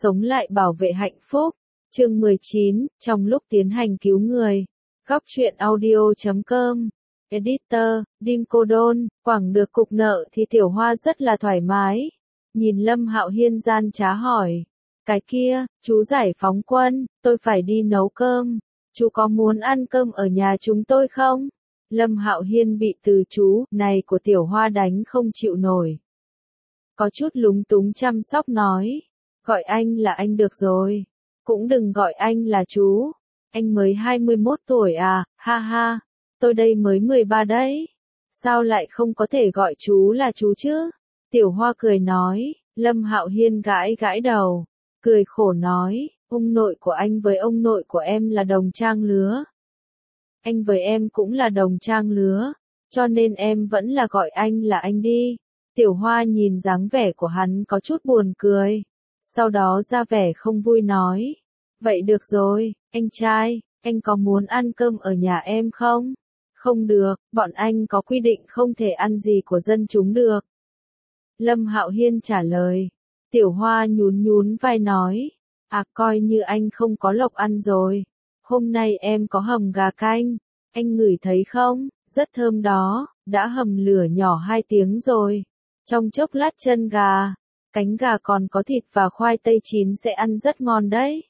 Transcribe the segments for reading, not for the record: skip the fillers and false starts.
sống lại bảo vệ hạnh phúc. Chương 19, trong lúc tiến hành cứu người. Góc truyện audio.com. Editor, Dim Cô Đôn, quẳng được cục nợ thì Tiểu Hoa rất là thoải mái. Nhìn Lâm Hạo Hiên gian trá hỏi. Cái kia, chú giải phóng quân, tôi phải đi nấu cơm. Chú có muốn ăn cơm ở nhà chúng tôi không? Lâm Hạo Hiên bị từ chú này của Tiểu Hoa đánh không chịu nổi. Có chút lúng túng chăm sóc nói. Gọi anh là anh được rồi. Cũng đừng gọi anh là chú. Anh mới 21 tuổi à, ha ha. Tôi đây mới 13 đấy. Sao lại không có thể gọi chú là chú chứ? Tiểu Hoa cười nói. Lâm Hạo Hiên gãi gãi đầu. Cười khổ nói. Ông nội của anh với ông nội của em là đồng trang lứa. Anh với em cũng là đồng trang lứa. Cho nên em vẫn là gọi anh là anh đi. Tiểu Hoa nhìn dáng vẻ của hắn có chút buồn cười. Sau đó ra vẻ không vui nói. Vậy được rồi, anh trai, anh có muốn ăn cơm ở nhà em không? Không được, bọn anh có quy định không thể ăn gì của dân chúng được. Lâm Hạo Hiên trả lời. Tiểu Hoa nhún nhún vai nói. À coi như anh không có lộc ăn rồi. Hôm nay em có hầm gà canh. Anh ngửi thấy không? Rất thơm đó, đã hầm lửa nhỏ 2 tiếng rồi. Trong chốc lát chân gà, cánh gà còn có thịt và khoai tây chín sẽ ăn rất ngon đấy.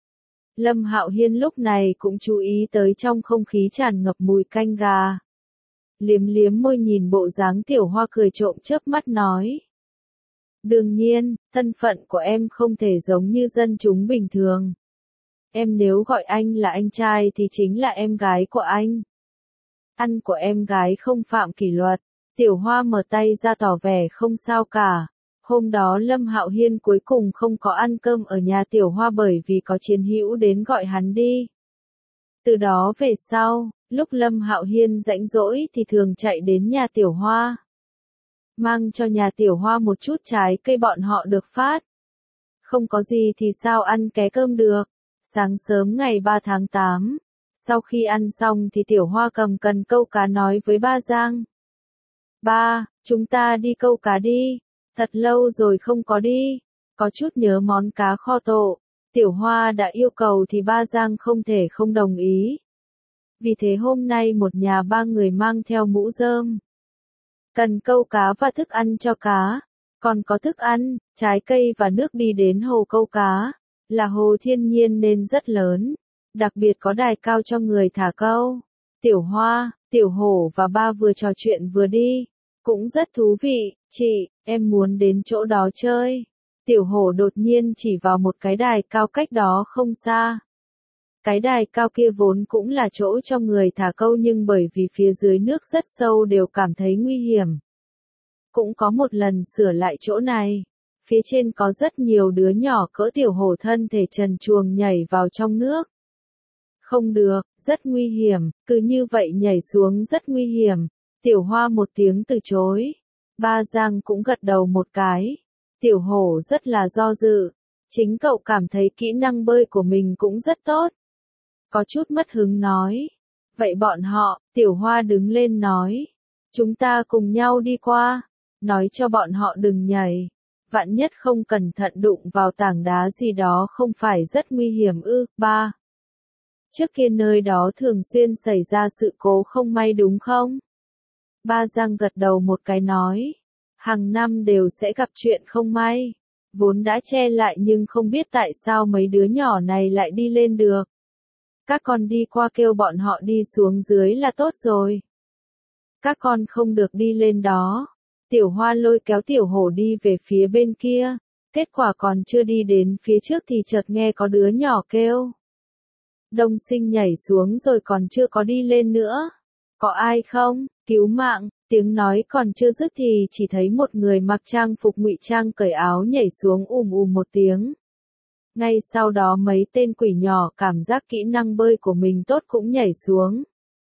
Lâm Hạo Hiên lúc này cũng chú ý tới trong không khí tràn ngập mùi canh gà. Liếm liếm môi nhìn bộ dáng Tiểu Hoa cười trộm chớp mắt nói. Đương nhiên, thân phận của em không thể giống như dân chúng bình thường. Em nếu gọi anh là anh trai thì chính là em gái của anh. Ăn của em gái không phạm kỷ luật. Tiểu Hoa mở tay ra tỏ vẻ không sao cả. Hôm đó Lâm Hạo Hiên cuối cùng không có ăn cơm ở nhà Tiểu Hoa bởi vì có chiến hữu đến gọi hắn đi. Từ đó về sau, lúc Lâm Hạo Hiên rảnh rỗi thì thường chạy đến nhà Tiểu Hoa. Mang cho nhà Tiểu Hoa một chút trái cây bọn họ được phát. Không có gì thì sao ăn ké cơm được. Sáng sớm ngày 3 tháng 8, sau khi ăn xong thì Tiểu Hoa cầm cần câu cá nói với ba Giang. Ba, chúng ta đi câu cá đi. Thật lâu rồi không có đi. Có chút nhớ món cá kho tộ. Tiểu Hoa đã yêu cầu thì ba Giang không thể không đồng ý. Vì thế hôm nay một nhà 3 người mang theo mũ rơm, cần câu cá và thức ăn cho cá. Còn có thức ăn, trái cây và nước đi đến hồ câu cá. Là hồ thiên nhiên nên rất lớn. Đặc biệt có đài cao cho người thả câu. Tiểu Hoa, Tiểu Hổ và ba vừa trò chuyện vừa đi. Cũng rất thú vị, chị, em muốn đến chỗ đó chơi. Tiểu Hổ đột nhiên chỉ vào một cái đài cao cách đó không xa. Cái đài cao kia vốn cũng là chỗ cho người thả câu nhưng bởi vì phía dưới nước rất sâu đều cảm thấy nguy hiểm. Cũng có một lần sửa lại chỗ này. Phía trên có rất nhiều đứa nhỏ cỡ Tiểu Hổ thân thể trần truồng nhảy vào trong nước. Không được, rất nguy hiểm, cứ như vậy nhảy xuống rất nguy hiểm. Tiểu Hoa một tiếng từ chối. Ba Giang cũng gật đầu một cái. Tiểu Hổ rất là do dự. Chính cậu cảm thấy kỹ năng bơi của mình cũng rất tốt. Có chút mất hứng nói. Vậy bọn họ, Tiểu Hoa đứng lên nói. Chúng ta cùng nhau đi qua. Nói cho bọn họ đừng nhảy. Vạn nhất không cẩn thận đụng vào tảng đá gì đó không phải rất nguy hiểm ư. Ba. Trước kia nơi đó thường xuyên xảy ra sự cố không may đúng không? Ba Giang gật đầu một cái nói. Hàng năm đều sẽ gặp chuyện không may. Vốn đã che lại nhưng không biết tại sao mấy đứa nhỏ này lại đi lên được. Các con đi qua kêu bọn họ đi xuống dưới là tốt rồi. Các con không được đi lên đó. Tiểu Hoa lôi kéo Tiểu Hổ đi về phía bên kia. Kết quả còn chưa đi đến phía trước thì chợt nghe có đứa nhỏ kêu. Đông Sinh nhảy xuống rồi còn chưa có đi lên nữa. Có ai không? Cứu mạng, tiếng nói còn chưa dứt thì chỉ thấy một người mặc trang phục ngụy trang cởi áo nhảy xuống một tiếng. Ngay sau đó mấy tên quỷ nhỏ cảm giác kỹ năng bơi của mình tốt cũng nhảy xuống.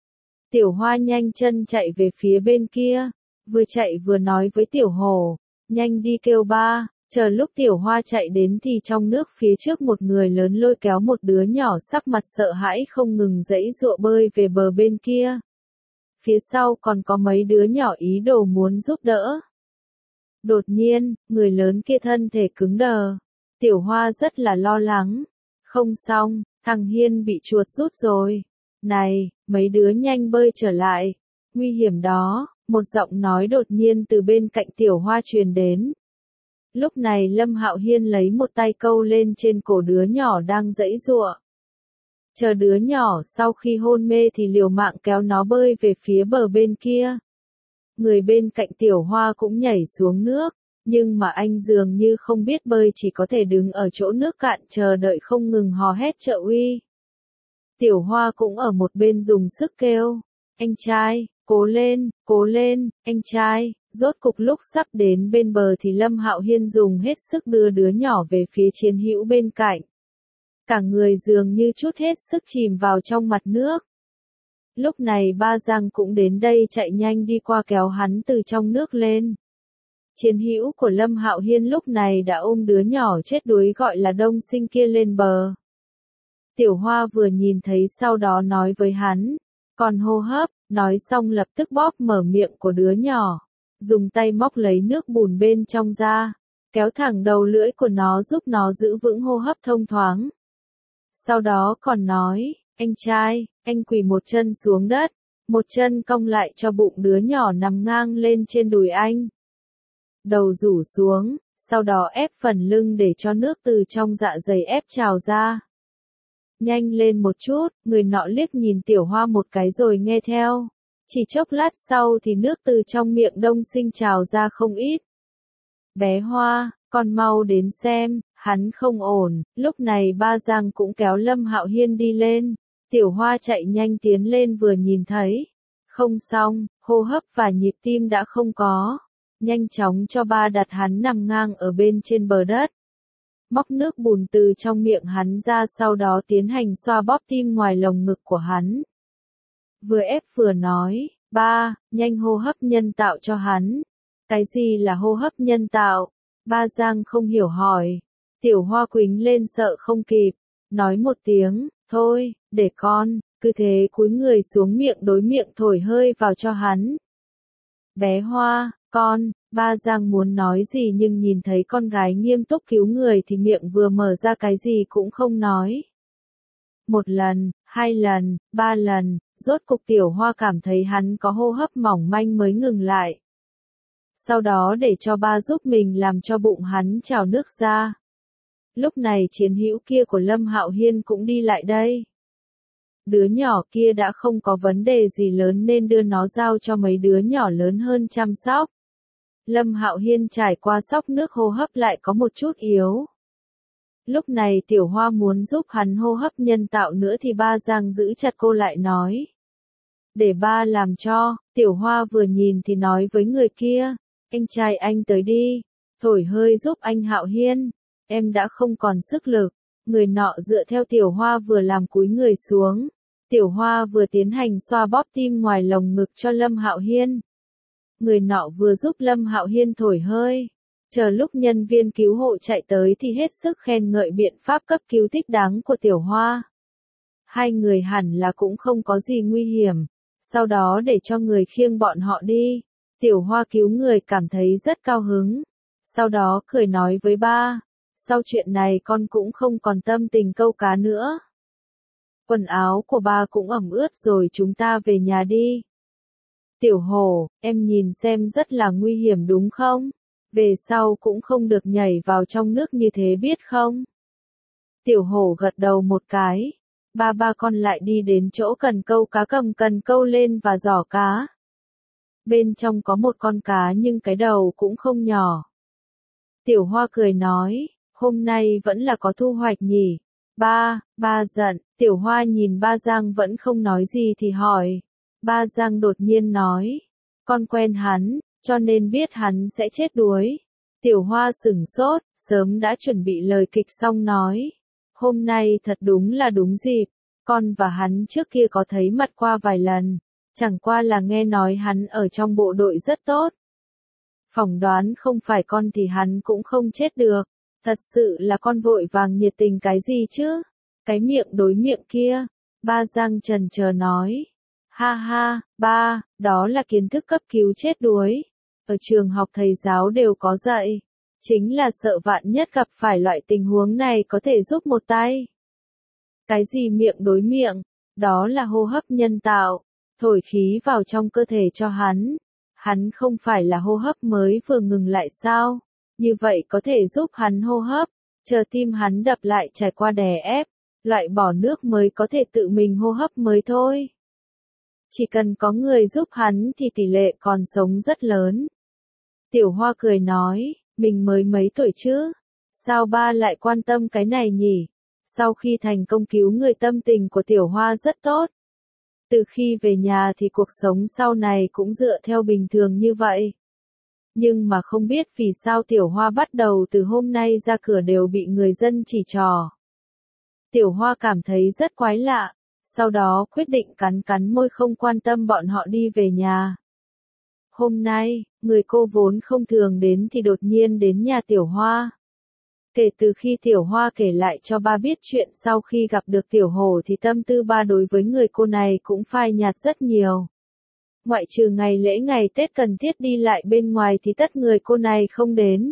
Tiểu Hoa nhanh chân chạy về phía bên kia, vừa chạy vừa nói với Tiểu Hổ, nhanh đi kêu ba. Chờ lúc Tiểu Hoa chạy đến thì trong nước phía trước một người lớn lôi kéo một đứa nhỏ sắc mặt sợ hãi không ngừng giãy giụa bơi về bờ bên kia. Phía sau còn có mấy đứa nhỏ ý đồ muốn giúp đỡ. Đột nhiên, người lớn kia thân thể cứng đờ. Tiểu Hoa rất là lo lắng. Không xong, thằng Hiên bị chuột rút rồi. Này, mấy đứa nhanh bơi trở lại. Nguy hiểm đó, một giọng nói đột nhiên từ bên cạnh Tiểu Hoa truyền đến. Lúc này Lâm Hạo Hiên lấy một tay câu lên trên cổ đứa nhỏ đang giãy giụa. Chờ đứa nhỏ sau khi hôn mê thì liều mạng kéo nó bơi về phía bờ bên kia. Người bên cạnh Tiểu Hoa cũng nhảy xuống nước, nhưng mà anh dường như không biết bơi, chỉ có thể đứng ở chỗ nước cạn chờ đợi không ngừng hò hét trợ uy. Tiểu Hoa cũng ở một bên dùng sức kêu, anh trai, cố lên, anh trai. Rốt cục lúc sắp đến bên bờ thì Lâm Hạo Hiên dùng hết sức đưa đứa nhỏ về phía chiến hữu bên cạnh. Cả người dường như chút hết sức chìm vào trong mặt nước. Lúc này Ba Giang cũng đến đây chạy nhanh đi qua kéo hắn từ trong nước lên. Chiến hữu của Lâm Hạo Hiên lúc này đã ôm đứa nhỏ chết đuối gọi là Đông Sinh kia lên bờ. Tiểu Hoa vừa nhìn thấy sau đó nói với hắn, còn hô hấp, nói xong lập tức bóp mở miệng của đứa nhỏ. Dùng tay móc lấy nước bùn bên trong ra, kéo thẳng đầu lưỡi của nó giúp nó giữ vững hô hấp thông thoáng. Sau đó còn nói, anh trai, anh quỳ một chân xuống đất, một chân cong lại cho bụng đứa nhỏ nằm ngang lên trên đùi anh. Đầu rủ xuống, sau đó ép phần lưng để cho nước từ trong dạ dày ép trào ra. Nhanh lên một chút, người nọ liếc nhìn Tiểu Hoa một cái rồi nghe theo. Chỉ chốc lát sau thì nước từ trong miệng Đông Sinh trào ra không ít. Bé Hoa, con mau đến xem, hắn không ổn. Lúc này Ba Giang cũng kéo Lâm Hạo Hiên đi lên. Tiểu Hoa chạy nhanh tiến lên vừa nhìn thấy. Không xong, hô hấp và nhịp tim đã không có. Nhanh chóng cho ba đặt hắn nằm ngang ở bên trên bờ đất. Móc nước bùn từ trong miệng hắn ra, sau đó tiến hành xoa bóp tim ngoài lồng ngực của hắn. Vừa ép vừa nói, ba, nhanh hô hấp nhân tạo cho hắn. Cái gì là hô hấp nhân tạo? Ba Giang không hiểu hỏi. Tiểu Hoa quýnh lên sợ không kịp, nói một tiếng, thôi, để con, cứ thế cúi người xuống miệng đối miệng thổi hơi vào cho hắn. Bé Hoa, con, Ba Giang muốn nói gì nhưng nhìn thấy con gái nghiêm túc cứu người thì miệng vừa mở ra cái gì cũng không nói. Một lần, hai lần, ba lần, rốt cục Tiểu Hoa cảm thấy hắn có hô hấp mỏng manh mới ngừng lại. Sau đó để cho ba giúp mình làm cho bụng hắn trào nước ra. Lúc này chiến hữu kia của Lâm Hạo Hiên cũng đi lại đây. Đứa nhỏ kia đã không có vấn đề gì lớn nên đưa nó giao cho mấy đứa nhỏ lớn hơn chăm sóc. Lâm Hạo Hiên trải qua sốc nước hô hấp lại có một chút yếu. Lúc này Tiểu Hoa muốn giúp hắn hô hấp nhân tạo nữa thì Ba Giang giữ chặt cô lại nói. Để ba làm cho. Tiểu Hoa vừa nhìn thì nói với người kia, anh trai anh tới đi, thổi hơi giúp anh Hạo Hiên, em đã không còn sức lực. Người nọ dựa theo Tiểu Hoa vừa làm cúi người xuống. Tiểu Hoa vừa tiến hành xoa bóp tim ngoài lồng ngực cho Lâm Hạo Hiên. Người nọ vừa giúp Lâm Hạo Hiên thổi hơi. Chờ lúc nhân viên cứu hộ chạy tới thì hết sức khen ngợi biện pháp cấp cứu thích đáng của Tiểu Hoa. Hai người hẳn là cũng không có gì nguy hiểm. Sau đó để cho người khiêng bọn họ đi. Tiểu Hoa cứu người cảm thấy rất cao hứng. Sau đó cười nói với ba. Sau chuyện này con cũng không còn tâm tình câu cá nữa. Quần áo của ba cũng ẩm ướt rồi, chúng ta về nhà đi. Tiểu Hổ, em nhìn xem rất là nguy hiểm đúng không? Về sau cũng không được nhảy vào trong nước như thế biết không? Tiểu Hổ gật đầu một cái. Ba con lại đi đến chỗ cần câu cá, cầm cần câu lên và giỏ cá. Bên trong có một con cá nhưng cái đầu cũng không nhỏ. Tiểu Hoa cười nói, hôm nay vẫn là có thu hoạch nhỉ? Ba giận. Tiểu Hoa nhìn Ba Giang vẫn không nói gì thì hỏi. Ba Giang đột nhiên nói, con quen hắn, cho nên biết hắn sẽ chết đuối. Tiểu Hoa sửng sốt, sớm đã chuẩn bị lời kịch xong nói. Hôm nay thật đúng là đúng dịp, con và hắn trước kia có thấy mặt qua vài lần, chẳng qua là nghe nói hắn ở trong bộ đội rất tốt. Phỏng đoán không phải con thì hắn cũng không chết được, thật sự là con vội vàng nhiệt tình cái gì chứ, cái miệng đối miệng kia. Ba Giang chần chờ nói. Ha ha, ba, đó là kiến thức cấp cứu chết đuối. Ở trường học thầy giáo đều có dạy. Chính là sợ vạn nhất gặp phải loại tình huống này có thể giúp một tay. Cái gì miệng đối miệng? Đó là hô hấp nhân tạo, thổi khí vào trong cơ thể cho hắn. Hắn không phải là hô hấp mới vừa ngừng lại sao? Như vậy có thể giúp hắn hô hấp, chờ tim hắn đập lại trải qua đè ép, loại bỏ nước mới có thể tự mình hô hấp mới thôi. Chỉ cần có người giúp hắn thì tỷ lệ còn sống rất lớn. Tiểu Hoa cười nói, mình mới mấy tuổi chứ? Sao ba lại quan tâm cái này nhỉ? Sau khi thành công cứu người tâm tình của Tiểu Hoa rất tốt. Từ khi về nhà thì cuộc sống sau này cũng dựa theo bình thường như vậy. Nhưng mà không biết vì sao Tiểu Hoa bắt đầu từ hôm nay ra cửa đều bị người dân chỉ trỏ. Tiểu Hoa cảm thấy rất quái lạ, sau đó quyết định cắn cắn môi không quan tâm bọn họ đi về nhà. Hôm nay, người cô vốn không thường đến thì đột nhiên đến nhà Tiểu Hoa. Kể từ khi Tiểu Hoa kể lại cho ba biết chuyện sau khi gặp được Tiểu Hổ thì tâm tư ba đối với người cô này cũng phai nhạt rất nhiều. Ngoại trừ ngày lễ ngày Tết cần thiết đi lại bên ngoài thì tất người cô này không đến.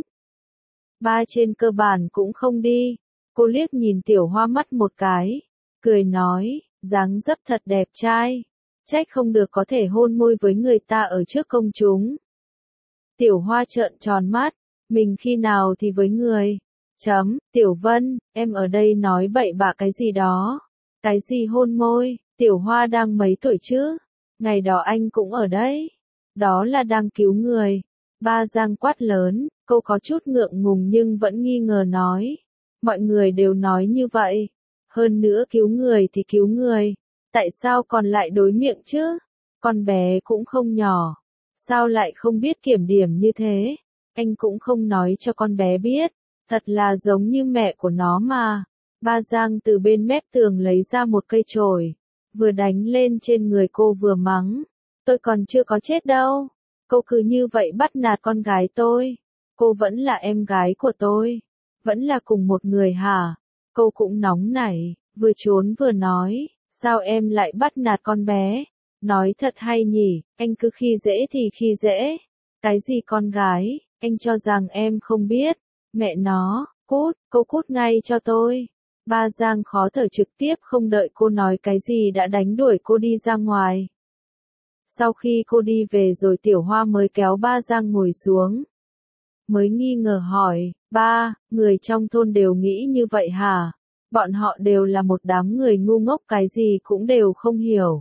Ba trên cơ bản cũng không đi. Cô liếc nhìn Tiểu Hoa mắt một cái, cười nói, dáng dấp thật đẹp trai. Trách không được có thể hôn môi với người ta ở trước công chúng. Tiểu Hoa trợn tròn mắt, mình khi nào thì với người. Tiểu Vân, em ở đây nói bậy bạ cái gì đó. Cái gì hôn môi, Tiểu Hoa đang mấy tuổi chứ? Ngày đó anh cũng ở đấy. Đó là đang cứu người. Ba Giang quát lớn, cô có chút ngượng ngùng nhưng vẫn nghi ngờ nói. Mọi người đều nói như vậy. Hơn nữa cứu người thì cứu người. Tại sao còn lại đối miệng chứ? Con bé cũng không nhỏ. Sao lại không biết kiểm điểm như thế? Anh cũng không nói cho con bé biết. Thật là giống như mẹ của nó mà. Ba Giang từ bên mép tường lấy ra một cây chổi, vừa đánh lên trên người cô vừa mắng. Tôi còn chưa có chết đâu. Cô cứ như vậy bắt nạt con gái tôi. Cô vẫn là em gái của tôi. Vẫn là cùng một người hả? Cô cũng nóng nảy, vừa trốn vừa nói. Sao em lại bắt nạt con bé? Nói thật hay nhỉ, anh cứ khi dễ thì khi dễ. Cái gì con gái, anh cho rằng em không biết. Mẹ nó, cút, cô cút ngay cho tôi. Ba Giang khó thở trực tiếp không đợi cô nói cái gì đã đánh đuổi cô đi ra ngoài. Sau khi cô đi về rồi Tiểu Hoa mới kéo ba Giang ngồi xuống. Mới nghi ngờ hỏi, ba, người trong thôn đều nghĩ như vậy hả? Bọn họ đều là một đám người ngu ngốc cái gì cũng đều không hiểu.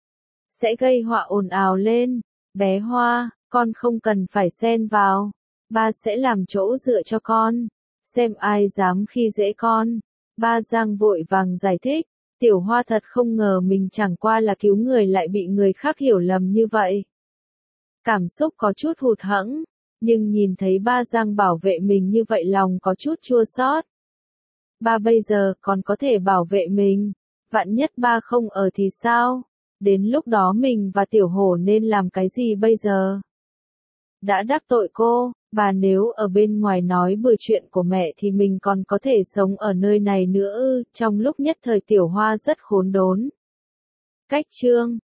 Sẽ gây họa ồn ào lên. Bé Hoa, con không cần phải xen vào. Ba sẽ làm chỗ dựa cho con. Xem ai dám khi dễ con. Ba Giang vội vàng giải thích. Tiểu Hoa thật không ngờ mình chẳng qua là cứu người lại bị người khác hiểu lầm như vậy. Cảm xúc có chút hụt hẫng. Nhưng nhìn thấy ba Giang bảo vệ mình như vậy lòng có chút chua xót. Ba bây giờ còn có thể bảo vệ mình. Vạn nhất ba không ở thì sao? Đến lúc đó mình và Tiểu Hổ nên làm cái gì bây giờ? Đã đắc tội cô, bà nếu ở bên ngoài nói bừa chuyện của mẹ thì mình còn có thể sống ở nơi này nữa ư? Trong lúc nhất thời Tiểu Hoa rất khốn đốn. Cách chương